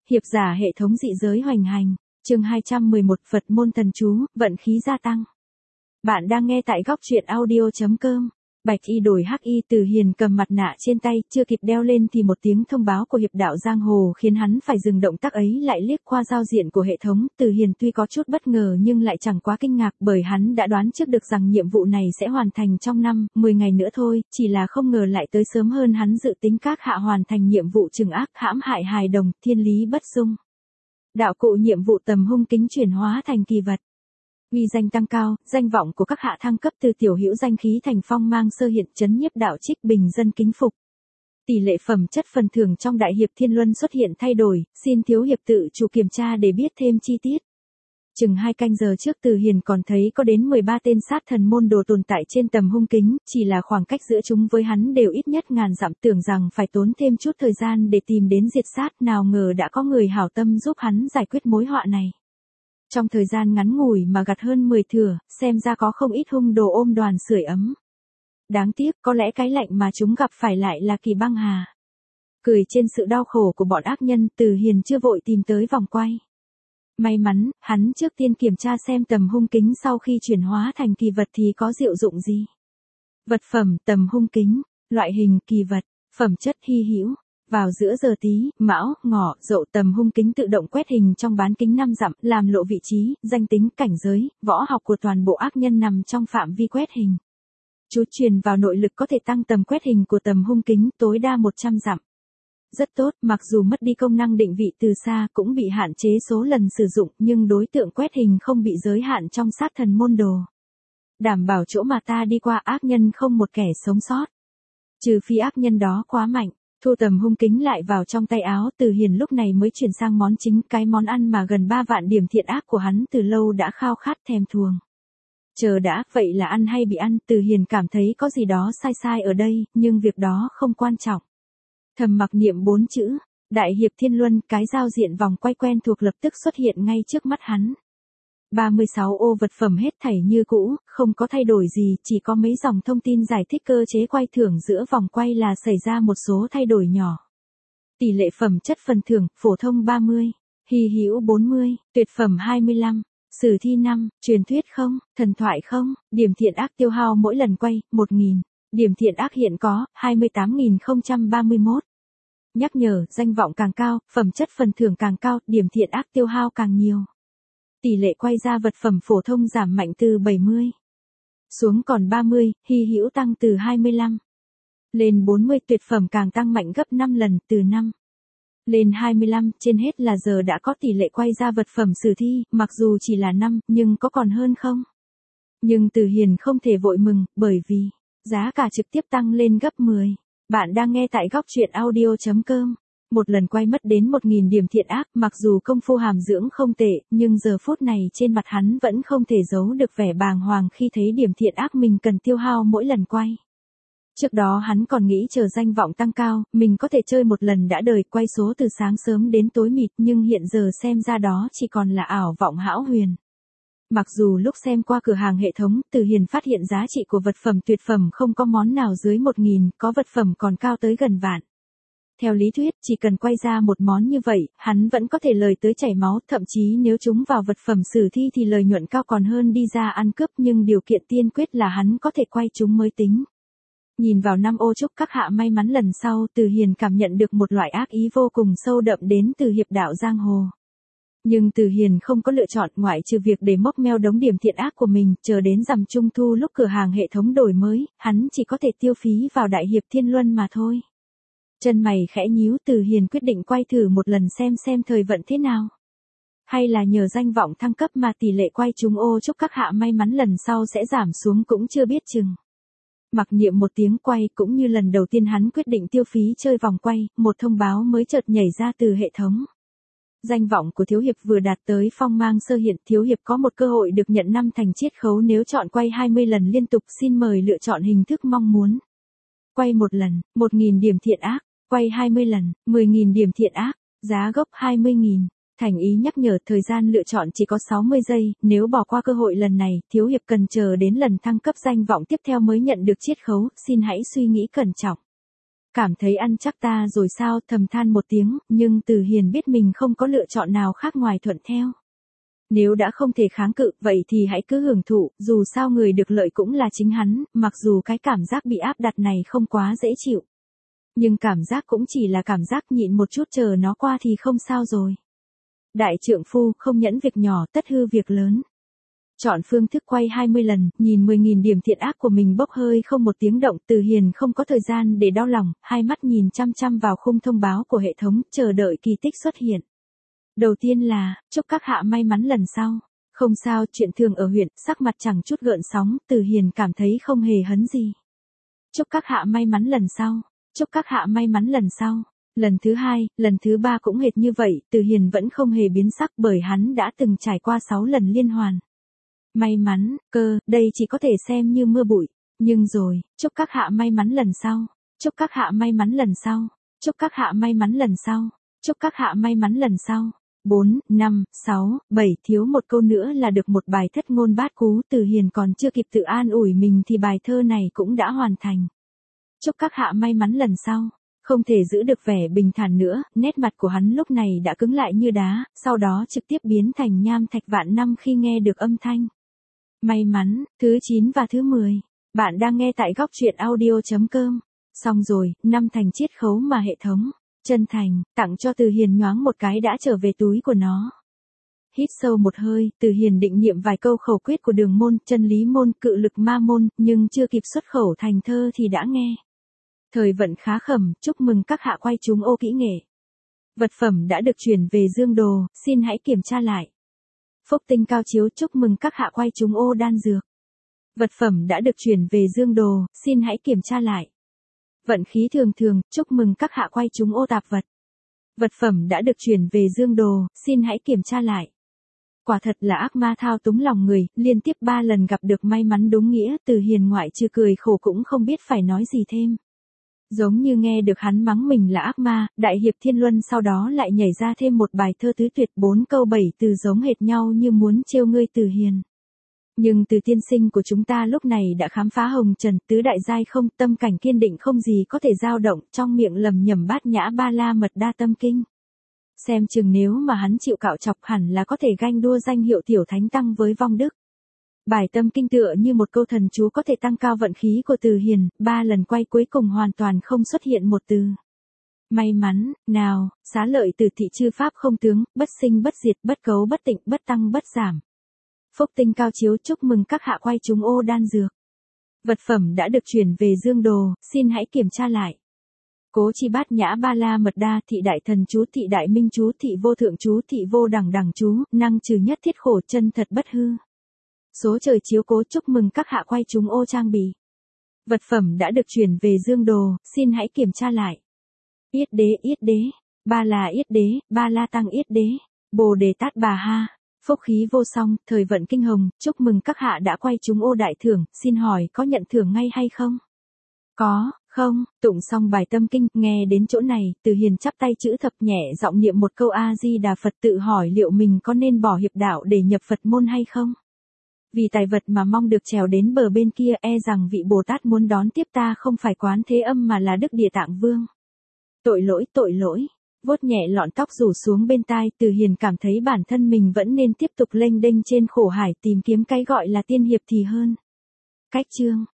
Hiệp giả hệ thống dị giới hoành hành, chương 211 Phật môn thần chú, vận khí gia tăng. Bạn đang nghe tại góc truyện audio.com. Bạch y đổi hắc y, Từ Hiền cầm mặt nạ trên tay, chưa kịp đeo lên thì một tiếng thông báo của hiệp đạo giang hồ khiến hắn phải dừng động tác ấy, lại liếc qua giao diện của hệ thống. Từ Hiền tuy có chút bất ngờ nhưng lại chẳng quá kinh ngạc, bởi hắn đã đoán trước được rằng nhiệm vụ này sẽ hoàn thành trong 10 ngày nữa thôi, chỉ là không ngờ lại tới sớm hơn hắn dự tính. Các hạ hoàn thành nhiệm vụ trừng ác hãm hại hài đồng, thiên lý bất dung. Đạo cụ nhiệm vụ tầm hung kính chuyển hóa thành kỳ vật. Uy danh tăng cao, danh vọng của các hạ thăng cấp từ tiểu hữu danh khí thành phong mang sơ hiện, chấn nhiếp đạo trích, bình dân kính phục. Tỷ lệ phẩm chất phần thưởng trong đại hiệp thiên luân xuất hiện thay đổi, xin thiếu hiệp tự chủ kiểm tra để biết thêm chi tiết. Chừng 2 canh giờ trước, Từ Hiền còn thấy có đến 13 tên sát thần môn đồ tồn tại trên tầm hung kính, chỉ là khoảng cách giữa chúng với hắn đều ít nhất ngàn dặm, tưởng rằng phải tốn thêm chút thời gian để tìm đến diệt sát, nào ngờ đã có người hảo tâm giúp hắn giải quyết mối họa này. Trong thời gian ngắn ngủi mà gặt hơn 10 thửa, xem ra có không ít hung đồ ôm đoàn sưởi ấm. Đáng tiếc, có lẽ cái lạnh mà chúng gặp phải lại là kỳ băng hà. Cười trên sự đau khổ của bọn ác nhân, Từ Hiền chưa vội tìm tới vòng quay. May mắn, hắn trước tiên kiểm tra xem tầm hung kính sau khi chuyển hóa thành kỳ vật thì có diệu dụng gì. Vật phẩm tầm hung kính, loại hình kỳ vật, phẩm chất hy hữu. Vào giữa giờ Tý, Mão, Ngọ, Dậu, tầm hung kính tự động quét hình trong bán kính 5 dặm, làm lộ vị trí, danh tính, cảnh giới, võ học của toàn bộ ác nhân nằm trong phạm vi quét hình. Chú truyền vào nội lực có thể tăng tầm quét hình của tầm hung kính tối đa 100 dặm. Rất tốt, mặc dù mất đi công năng định vị từ xa, cũng bị hạn chế số lần sử dụng, nhưng đối tượng quét hình không bị giới hạn trong sát thần môn đồ. Đảm bảo chỗ mà ta đi qua ác nhân không một kẻ sống sót. Trừ phi ác nhân đó quá mạnh. Thu tầm hung kính lại vào trong tay áo, Từ Hiền lúc này mới chuyển sang món chính, cái món ăn mà gần 3 vạn điểm thiện ác của hắn từ lâu đã khao khát thèm thuồng. Chờ đã, vậy là ăn hay bị ăn? Từ Hiền cảm thấy có gì đó sai sai ở đây, nhưng việc đó không quan trọng. Thầm mặc niệm 4 chữ, Đại hiệp thiên luân, cái giao diện vòng quay quen thuộc lập tức xuất hiện ngay trước mắt hắn. 36 ô vật phẩm hết thảy như cũ, không có thay đổi gì, chỉ có mấy dòng thông tin giải thích cơ chế quay thưởng giữa vòng quay là xảy ra một số thay đổi nhỏ. Tỷ lệ phẩm chất phần thưởng, phổ thông 30, hy hữu 40, tuyệt phẩm 25, sử thi 5, truyền thuyết 0, thần thoại 0, điểm thiện ác tiêu hao mỗi lần quay, 1000, điểm thiện ác hiện có, 28.031. Nhắc nhở, danh vọng càng cao, phẩm chất phần thưởng càng cao, điểm thiện ác tiêu hao càng nhiều. Tỷ lệ quay ra vật phẩm phổ thông giảm mạnh từ 70 xuống còn 30, hy hữu tăng từ 25 lên 40, tuyệt phẩm càng tăng mạnh gấp 5 lần, từ 5 lên 25, trên hết là giờ đã có tỷ lệ quay ra vật phẩm sử thi, mặc dù chỉ là 5, nhưng có còn hơn không? Nhưng Từ Hiền không thể vội mừng, bởi vì giá cả trực tiếp tăng lên gấp 10. Bạn đang nghe tại góc truyện audio.com. Một lần quay mất đến 1000 điểm thiện ác, mặc dù công phu hàm dưỡng không tệ, nhưng giờ phút này trên mặt hắn vẫn không thể giấu được vẻ bàng hoàng khi thấy điểm thiện ác mình cần tiêu hao mỗi lần quay. Trước đó hắn còn nghĩ chờ danh vọng tăng cao, mình có thể chơi một lần đã đời, quay số từ sáng sớm đến tối mịt, nhưng hiện giờ xem ra đó chỉ còn là ảo vọng hão huyền. Mặc dù lúc xem qua cửa hàng hệ thống, Từ Hiền phát hiện giá trị của vật phẩm tuyệt phẩm không có món nào dưới 1000, có vật phẩm còn cao tới gần vạn. Theo lý thuyết, chỉ cần quay ra một món như vậy, hắn vẫn có thể lời tới chảy máu, thậm chí nếu chúng vào vật phẩm sử thi thì lợi nhuận cao còn hơn đi ra ăn cướp, nhưng điều kiện tiên quyết là hắn có thể quay chúng mới tính. Nhìn vào 5 ô chúc các hạ may mắn lần sau, Từ Hiền cảm nhận được một loại ác ý vô cùng sâu đậm đến từ hiệp đạo giang hồ. Nhưng Từ Hiền không có lựa chọn ngoại trừ việc để móc meo đống điểm thiện ác của mình, chờ đến rằm trung thu lúc cửa hàng hệ thống đổi mới, hắn chỉ có thể tiêu phí vào đại hiệp thiên luân mà thôi. Chân mày khẽ nhíu, Từ Hiền quyết định quay thử một lần xem thời vận thế nào. Hay là nhờ danh vọng thăng cấp mà tỷ lệ quay trúng ô chúc các hạ may mắn lần sau sẽ giảm xuống cũng chưa biết chừng. Mặc niệm một tiếng quay, cũng như lần đầu tiên hắn quyết định tiêu phí chơi vòng quay, một thông báo mới chợt nhảy ra từ hệ thống. Danh vọng của thiếu hiệp vừa đạt tới phong mang sơ hiện, thiếu hiệp có một cơ hội được nhận 5 thành chiết khấu nếu chọn quay 20 lần liên tục, xin mời lựa chọn hình thức mong muốn. Quay một lần, 1000 điểm thiện ác, quay 20 lần, 10.000 điểm thiện ác, giá gốc 20.000. Thành ý nhắc nhở, thời gian lựa chọn chỉ có 60 giây, nếu bỏ qua cơ hội lần này, thiếu hiệp cần chờ đến lần thăng cấp danh vọng tiếp theo mới nhận được chiết khấu, xin hãy suy nghĩ cẩn trọng. cảm thấy ăn chắc ta rồi sao, thầm than một tiếng, nhưng Từ Hiền biết mình không có lựa chọn nào khác ngoài thuận theo. Nếu đã không thể kháng cự, vậy thì hãy cứ hưởng thụ, dù sao người được lợi cũng là chính hắn, mặc dù cái cảm giác bị áp đặt này không quá dễ chịu. Nhưng cảm giác cũng chỉ là cảm giác, nhịn một chút chờ nó qua thì không sao rồi. Đại trượng phu không nhẫn việc nhỏ tất hư việc lớn. Chọn phương thức quay 20 lần, nhìn 10.000 điểm thiện ác của mình bốc hơi không một tiếng động. Từ Hiền không có thời gian để đau lòng, hai mắt nhìn chăm chăm vào khung thông báo của hệ thống, chờ đợi kỳ tích xuất hiện. Đầu tiên là, chúc các hạ may mắn lần sau. Không sao, chuyện thường ở huyện, sắc mặt chẳng chút gợn sóng, Từ Hiền cảm thấy không hề hấn gì. Chúc các hạ may mắn lần sau. Chúc các hạ may mắn lần sau. Lần thứ hai, lần thứ ba cũng hệt như vậy, Từ Hiền vẫn không hề biến sắc bởi hắn đã từng trải qua 6 lần liên hoàn. May mắn, đây chỉ có thể xem như mưa bụi. Nhưng rồi, chúc các hạ may mắn lần sau. Chúc các hạ may mắn lần sau. Chúc các hạ may mắn lần sau. Chúc các hạ may mắn lần sau. 4, 5, 6, 7, thiếu một câu nữa là được một bài thất ngôn bát cú. Từ Hiền còn chưa kịp tự an ủi mình thì bài thơ này cũng đã hoàn thành. Chúc các hạ may mắn lần sau. Không thể giữ được vẻ bình thản nữa, nét mặt của hắn lúc này đã cứng lại như đá, sau đó trực tiếp biến thành nham thạch vạn năm khi nghe được âm thanh. May mắn, thứ 9 và thứ 10. Bạn đang nghe tại góc truyện audio.com. Xong rồi, 5 thành chiết khấu mà hệ thống chân thành tặng cho Từ Hiền nhoáng một cái đã trở về túi của nó. Hít sâu một hơi, Từ Hiền định niệm vài câu khẩu quyết của đường môn, chân lý môn, cự lực ma môn, nhưng chưa kịp xuất khẩu thành thơ thì đã nghe. Thời vận khá khẩm, chúc mừng các hạ quay chúng ô kỹ nghệ. Vật phẩm đã được chuyển về dương đồ, xin hãy kiểm tra lại. Phúc tinh cao chiếu, chúc mừng các hạ quay chúng ô đan dược. Vật phẩm đã được chuyển về dương đồ, xin hãy kiểm tra lại. Vận khí thường thường, chúc mừng các hạ quay chúng ô tạp vật. Vật phẩm đã được chuyển về dương đồ, xin hãy kiểm tra lại. Quả thật là ác ma thao túng lòng người, liên tiếp 3 lần gặp được may mắn đúng nghĩa, Từ Hiền ngoại trừ cười khổ cũng không biết phải nói gì thêm. Giống như nghe được hắn mắng mình là ác ma, Đại hiệp Thiên Luân sau đó lại nhảy ra thêm một bài thơ tứ tuyệt 4 câu 7 từ giống hệt nhau như muốn trêu ngươi Từ Hiền. Nhưng Từ tiên sinh của chúng ta lúc này đã khám phá hồng trần, tứ đại giai không, tâm cảnh kiên định không gì có thể dao động, trong miệng lầm nhầm bát nhã ba la mật đa tâm kinh. Xem chừng nếu mà hắn chịu cạo chọc hẳn là có thể ganh đua danh hiệu tiểu thánh tăng với vong đức. Bài tâm kinh tựa như một câu thần chú có thể tăng cao vận khí của Từ Hiền, 3 lần quay cuối cùng hoàn toàn không xuất hiện một từ. May mắn, nào, xá lợi từ thị chư pháp không tướng, bất sinh bất diệt, bất cấu bất tịnh, bất tăng bất giảm. Phúc tinh cao chiếu, chúc mừng các hạ quay chúng ô đan dược. Vật phẩm đã được chuyển về dương đồ, xin hãy kiểm tra lại. Cố chi bát nhã ba la mật đa, thị đại thần chú, thị đại minh chú, thị vô thượng chú, thị vô đẳng đẳng chú, năng trừ nhất thiết khổ, chân thật bất hư. Số trời chiếu cố, chúc mừng các hạ quay chúng ô trang bị. Vật phẩm đã được chuyển về dương đồ, xin hãy kiểm tra lại. Yết đế, ba la yết đế, ba la tăng yết đế, bồ đề tát bà ha. Phúc khí vô song, thời vận kinh hồng, chúc mừng các hạ đã quay chúng ô đại thưởng, xin hỏi có nhận thưởng ngay hay không? Có, không, tụng xong bài tâm kinh, nghe đến chỗ này, Từ Hiền chắp tay chữ thập nhẹ giọng niệm một câu A-di-đà Phật, tự hỏi liệu mình có nên bỏ hiệp đạo để nhập Phật môn hay không? Vì tài vật mà mong được trèo đến bờ bên kia, e rằng vị Bồ Tát muốn đón tiếp ta không phải Quán Thế Âm mà là Đức Địa Tạng Vương. Tội lỗi. Vuốt nhẹ lọn tóc rủ xuống bên tai, Từ Hiền cảm thấy bản thân mình vẫn nên tiếp tục lênh đênh trên khổ hải tìm kiếm cái gọi là tiên hiệp thì hơn. Cách chương